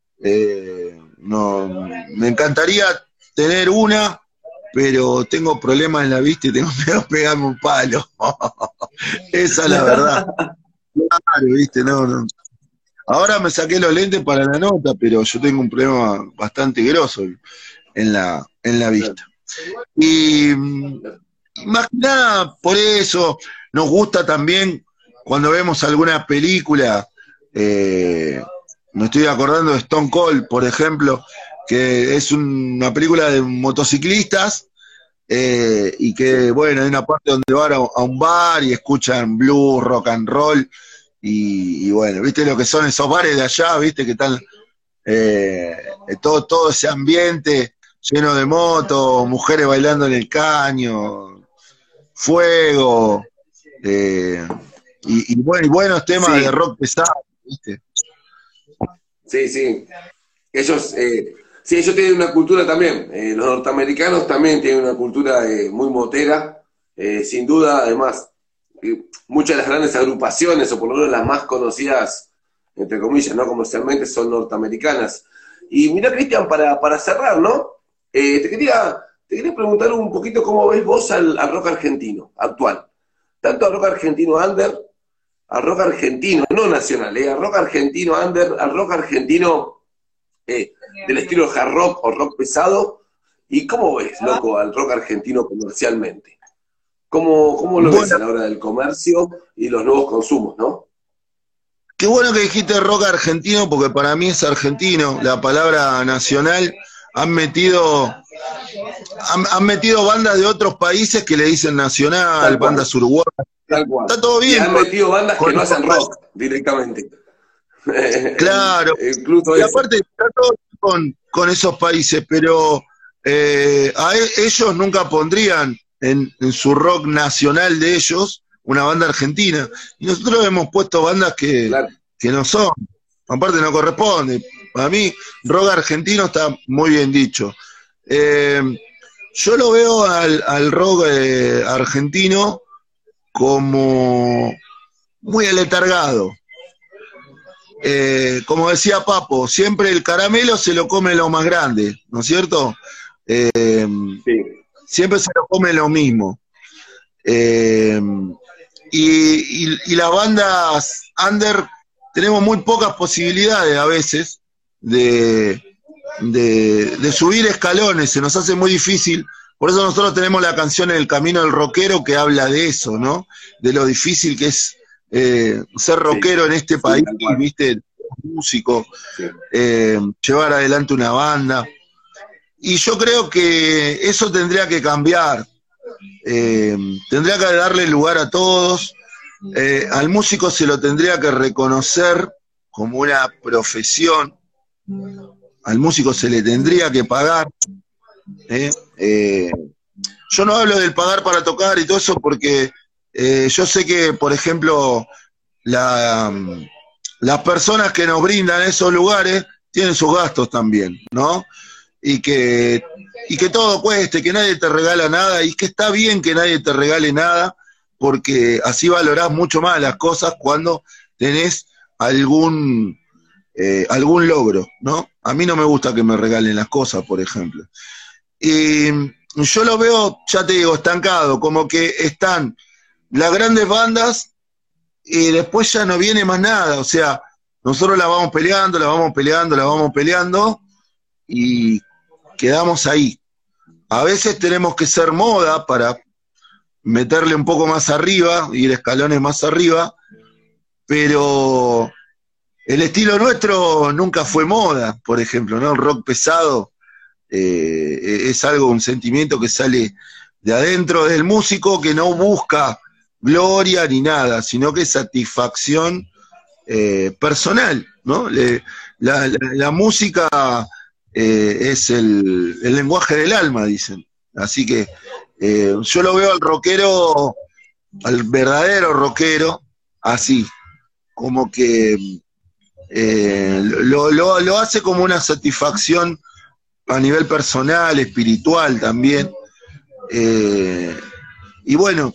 No, me encantaría tener una, pero tengo problemas en la vista y tengo miedo a pegarme un palo. Esa es la verdad. Claro, ¿viste? No. Ahora me saqué los lentes para la nota, pero yo tengo un problema bastante grosso en la vista. Y más que nada por eso nos gusta también cuando vemos alguna película, me estoy acordando de Stone Cold, por ejemplo, que es una película de motociclistas, y que bueno, hay una parte donde van a un bar y escuchan blues, rock and roll, y bueno, viste lo que son esos bares de allá, viste que están todo ese ambiente lleno de motos, mujeres bailando en el caño, fuego, y buenos temas de rock pesado, ¿viste? Sí. Ellos tienen una cultura también. Los norteamericanos también tienen una cultura muy motera, sin duda. Además, muchas de las grandes agrupaciones, o por lo menos las más conocidas, entre comillas, no comercialmente, son norteamericanas. Y mirá, Cristian, para cerrar, ¿no? Te quería preguntar un poquito cómo ves vos al rock argentino actual. Tanto al rock argentino under, al rock argentino, no nacional, al rock argentino under, al rock argentino del estilo hard rock o rock pesado. ¿Y cómo ves, loco, al rock argentino comercialmente? ¿Cómo lo ves a la hora del comercio y los nuevos consumos, no? Qué bueno que dijiste rock argentino, porque para mí es argentino. La palabra nacional han metido bandas de otros países que le dicen nacional, bandas uruguayas, Tal cual. Está todo Y bien. han metido bandas que con- no hacen rock directamente. Claro. Incluso Y eso. aparte está todo con esos países, pero ellos nunca pondrían en su rock nacional de ellos una banda argentina. Y nosotros hemos puesto bandas Claro. que no son. Aparte no corresponde. Para mí, rock argentino está muy bien dicho. Yo lo veo al rock argentino como muy aletargado. Como decía Papo, siempre el caramelo se lo come lo más grande, ¿no es cierto? Sí. Siempre se lo come lo mismo. Y las bandas under tenemos muy pocas posibilidades a veces de subir escalones, se nos hace muy difícil. Por eso nosotros tenemos la canción El Camino del Rockero que habla de eso, ¿no? De lo difícil que es ser rockero en este país, tal cual. ¿viste? Músico, Sí. llevar adelante una banda. Y yo creo que eso tendría que cambiar. Tendría que darle lugar a todos. Al músico se lo tendría que reconocer como una profesión. Al músico se le tendría que pagar. Yo no hablo del pagar para tocar y todo eso porque yo sé que, por ejemplo, las personas que nos brindan esos lugares tienen sus gastos también, ¿no? Y que todo cueste, que nadie te regala nada, y que está bien que nadie te regale nada, porque así valorás mucho más las cosas cuando tenés algún logro, ¿no? A mí no me gusta que me regalen las cosas, por ejemplo. Y yo lo veo, ya te digo, estancado, como que están las grandes bandas y después ya no viene más nada, o sea, nosotros la vamos peleando, la vamos peleando, la vamos peleando y quedamos ahí. A veces tenemos que ser moda para meterle un poco más arriba, ir escalones más arriba, pero el estilo nuestro nunca fue moda, por ejemplo, ¿no? El rock pesado es algo, un sentimiento que sale de adentro del músico, que no busca gloria ni nada, sino que satisfacción personal, ¿no? La música es el lenguaje del alma, dicen. Así que yo lo veo al rockero, al verdadero rockero, así, como que lo hace como una satisfacción a nivel personal, espiritual también. Y bueno,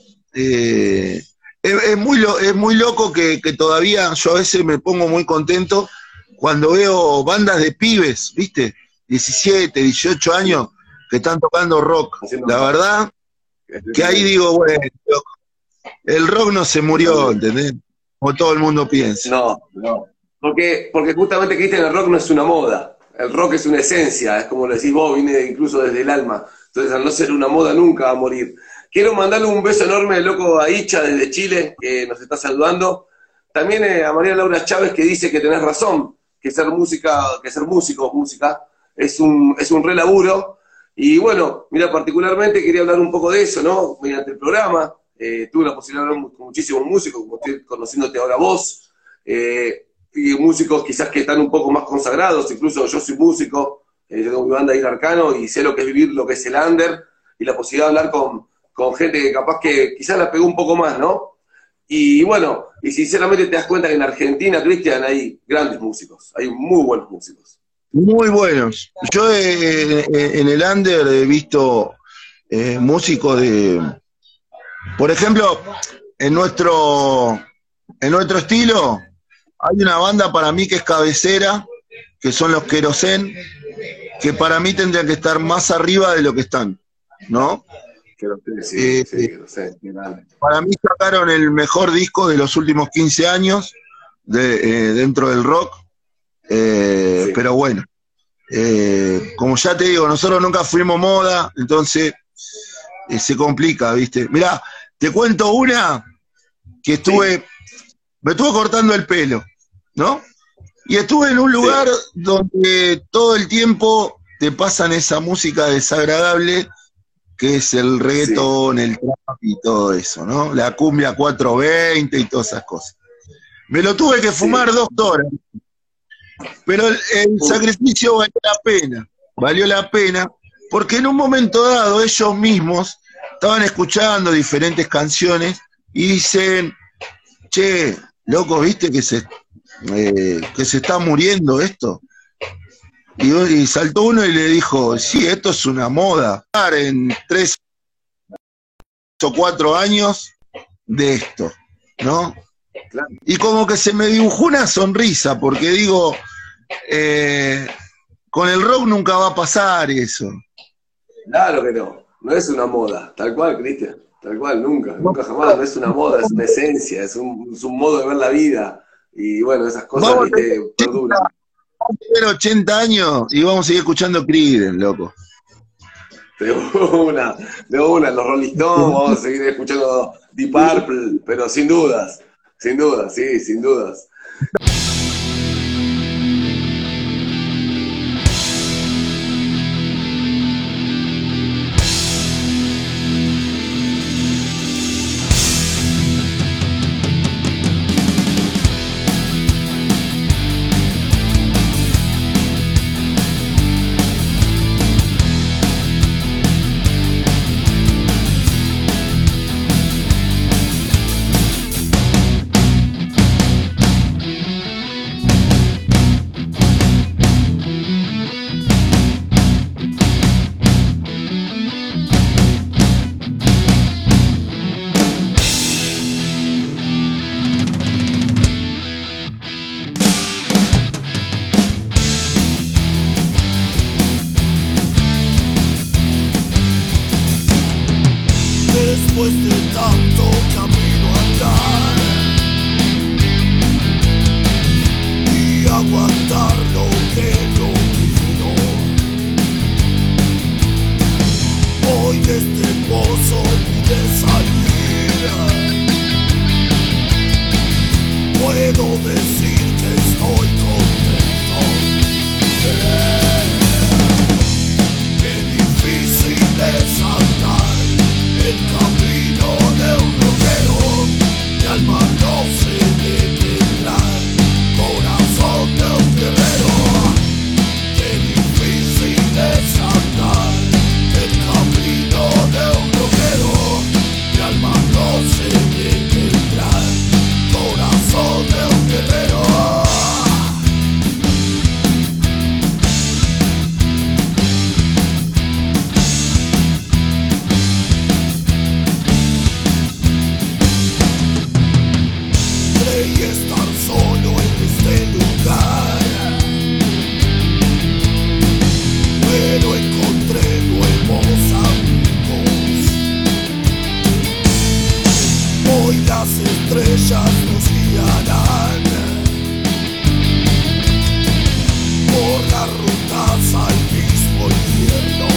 es muy loco que todavía yo a veces me pongo muy contento cuando veo bandas de pibes, ¿viste? 17, 18 años que están tocando rock. La verdad que ahí digo, bueno, el rock no se murió, ¿entendés? Como todo el mundo piensa. No. Porque justamente, Cristian, el rock no es una moda. El rock es una esencia, es como lo decís vos, viene incluso desde el alma. Entonces, al no ser una moda, nunca va a morir. Quiero mandarle un beso enorme al loco a Icha desde Chile, que nos está saludando. También a María Laura Chávez, que dice que tenés razón, que ser músico, música, es un re laburo. Y bueno, mira, particularmente quería hablar un poco de eso, ¿no? Mediante el programa. Tuve la posibilidad de hablar con muchísimos músicos, como estoy conociéndote ahora vos. Y músicos quizás que están un poco más consagrados, incluso yo soy músico, yo tengo mi banda Ir Arcano y sé lo que es vivir lo que es el under y la posibilidad de hablar con gente que capaz que quizás la pegó un poco más, ¿no? Y bueno, y sinceramente te das cuenta que en Argentina, Cristian, hay grandes músicos, hay muy buenos músicos. Muy buenos. Yo en el under he visto músicos de... Por ejemplo, en nuestro estilo... Hay una banda para mí que es cabecera, que son los Querosén, que para mí tendrían que estar más arriba de lo que están, ¿no? Sí, para mí sacaron el mejor disco de los últimos 15 años dentro del rock, sí. Pero bueno, como ya te digo, nosotros nunca fuimos moda, entonces se complica, ¿viste? Mirá, te cuento una que me estuve cortando el pelo, ¿no? Y estuve en un lugar donde todo el tiempo te pasan esa música desagradable que es el reggaetón, el trap y todo eso, ¿no? La cumbia 420 y todas esas cosas. Me lo tuve que fumar 2 horas, pero el sacrificio valió la pena, porque en un momento dado ellos mismos estaban escuchando diferentes canciones y dicen, che, loco, ¿viste que se está muriendo esto? Y saltó uno y le dijo, sí, esto es una moda. En 3 o 4 años de esto, ¿no? Claro. Y como que se me dibujó una sonrisa, porque digo, con el rock nunca va a pasar eso. Claro que no, no es una moda, tal cual, Cristian, tal cual, nunca jamás, no es una moda, es una esencia, es un modo de ver la vida, y bueno, esas cosas, Vamos viste, perduran. Vamos a tener 80 años y vamos a seguir escuchando Creedence, loco. De una, los Rolling Stones, vamos a seguir escuchando Deep Purple, pero sin dudas, sí, sin dudas. Después de tanto camino andar y aguantar lo que no vino, hoy de este pozo pude salir. Puedo decir que estoy contento. Qué difícil es andar el camino de un rockero, mi alma no se detendrá, corazón de un guerrero. Qué difícil es andar el camino de un rockero, mi alma no se detendrá, corazón de un guerrero. Y estar solo en este lugar, pero encontré nuevos amigos. Hoy las estrellas nos guiarán por las rutas al mismo infierno.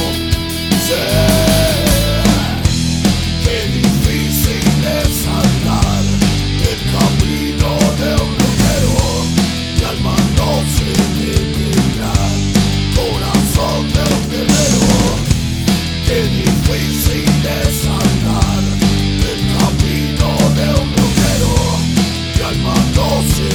Qué difícil es andar el camino de un rockero, mi alma no se detendrá, corazón de un guerrero. Qué difícil es andar el camino de un rockero, mi alma no se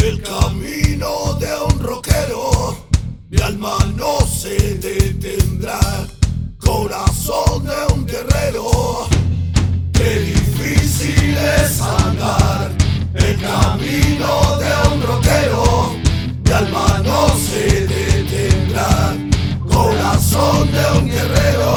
el camino de un rockero, mi alma no se detendrá, corazón de un guerrero. Qué difícil es andar el camino de un rockero, mi alma no se detendrá, corazón de un guerrero.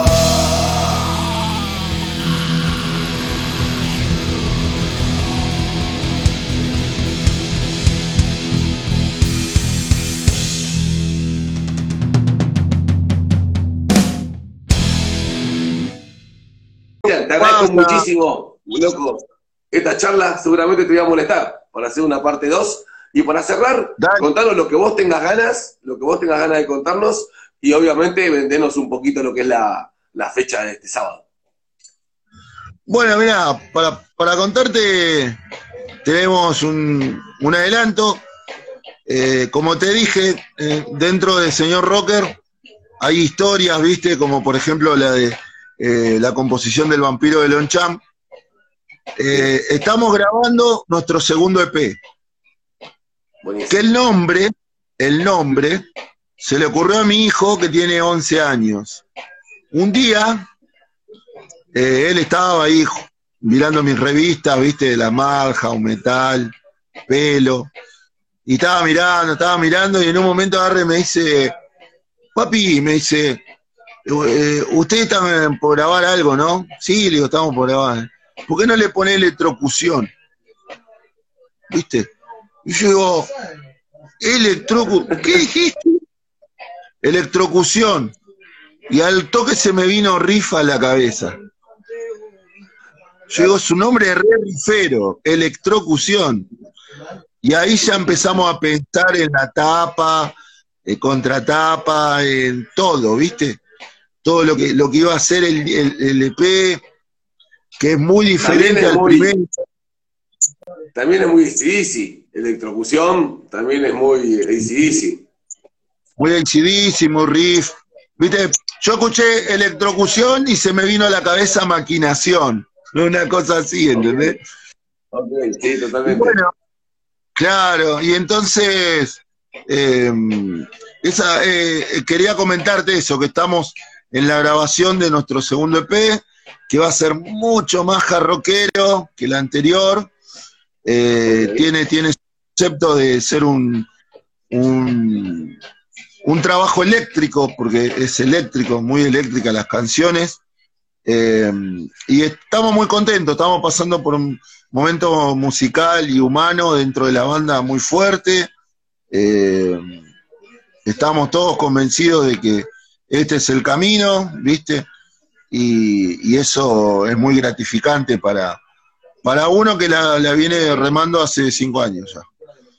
Te agradezco muchísimo, loco. Esta charla seguramente te voy a molestar para hacer una parte 2. Y para cerrar, Dale. contanos lo que vos tengas ganas, de contarnos, y obviamente vendernos un poquito lo que es la fecha de este sábado. Bueno, mira, para contarte, tenemos un adelanto. Como te dije, dentro de Señor Rocker hay historias, ¿viste? Como por ejemplo la de la composición del Vampiro de Longchamp. Estamos grabando nuestro segundo EP. Buenísimo. Que el nombre se le ocurrió a mi hijo que tiene 11 años. Un día, él estaba ahí mirando mis revistas, ¿viste? De la Madhouse, Metal, Pelo. Y estaba mirando, y en un momento agarre y me dice, papi, me dice, ustedes están por grabar algo, ¿no? Sí, le digo, estamos por grabar. ¿Por qué no le pone electrocución? ¿Viste? Y yo digo, ¿qué dijiste? Electrocución. Y al toque se me vino rifa a la cabeza. Yo digo, su nombre es re rifero, electrocución. Y ahí ya empezamos a pensar en la tapa, contratapa, en todo, ¿viste? Todo lo que iba a ser el EP, que es muy diferente al primero. También es muy AC/DC. Electrocución también es muy AC/DC. Muy AC/DC, muy riff. ¿Viste? Yo escuché electrocución y se me vino a la cabeza maquinación. Una cosa así, ¿entendés? Ok, sí, totalmente. Y bueno, claro, y entonces quería comentarte eso, que estamos en la grabación de nuestro segundo EP, que va a ser mucho más jarroquero que el anterior. Tiene ese concepto de ser un trabajo eléctrico, porque es eléctrico, muy eléctrica las canciones. Y estamos muy contentos, estamos pasando por un momento musical y humano dentro de la banda muy fuerte. Estamos todos convencidos de que este es el camino, ¿viste? Y eso es muy gratificante para uno que la viene remando hace 5 años ya.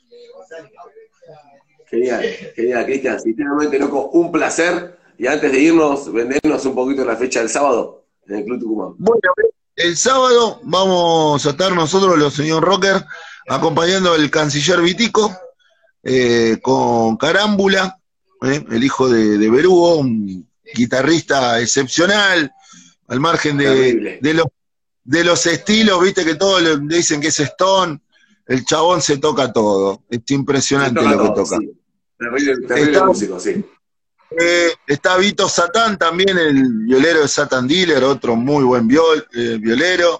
Genial, Cristian. Sinceramente, loco, un placer. Y antes de irnos, vendernos un poquito la fecha del sábado en el Club Tucumán. Bueno, el sábado vamos a estar nosotros, los Señor Rocker, acompañando al canciller Vitico, con Carámbula, el hijo de Berugo, un guitarrista excepcional, al margen de los estilos, viste que todos le dicen que es Stone, el chabón se toca todo, es impresionante lo que toca. Sí. Terrible músico, sí. Está Vito Satán también, el violero de Satan Dealer, otro muy buen violero.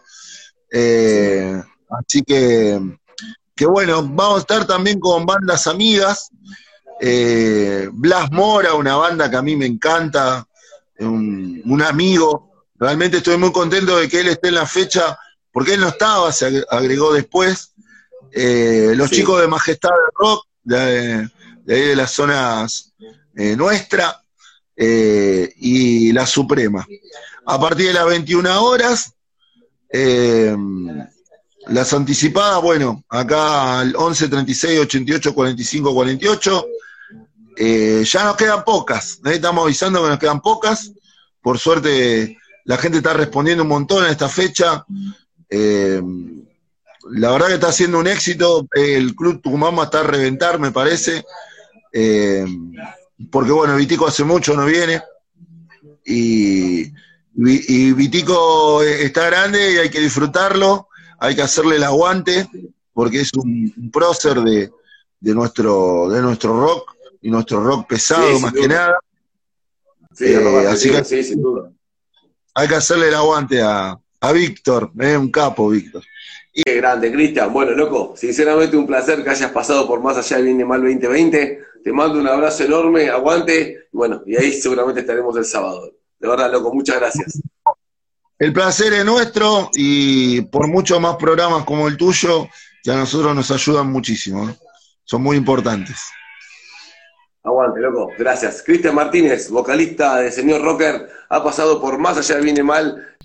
Así que bueno, vamos a estar también con bandas amigas. Blas Mora, una banda que a mí me encanta, un amigo. Realmente estoy muy contento de que él esté en la fecha, porque él no estaba, se agregó después. Los chicos de Majestad del Rock, de ahí de las zonas nuestra, y la Suprema. A partir de las 21 horas, las anticipadas, bueno, acá al 11 36 88 45 48, ya nos quedan pocas, estamos avisando que nos quedan pocas. Por suerte la gente está respondiendo un montón en esta fecha. La verdad que está haciendo un éxito. El Club Tucumán va a estar a reventar, me parece, porque bueno, Vitico hace mucho no viene, y Vitico está grande y hay que disfrutarlo, hay que hacerle el aguante, porque es un prócer de nuestro rock, y nuestro rock pesado Sí, más sin que duda. nada. Sí, el rock Así argentino, que sí, sin duda. hay que hacerle el aguante a Víctor, un capo, Víctor. Qué grande, Cristian. Bueno, loco, sinceramente un placer que hayas pasado por Más Allá de Viene Mal 2020. Te mando un abrazo enorme, aguante. Bueno, y ahí seguramente estaremos el sábado. De verdad, loco, muchas gracias. El placer es nuestro, y por muchos más programas como el tuyo, que a nosotros nos ayudan muchísimo, ¿no? Son muy importantes. Aguante, loco, gracias. Cristian Martínez, vocalista de Señor Rocker, ha pasado por Más Allá de Viene Mal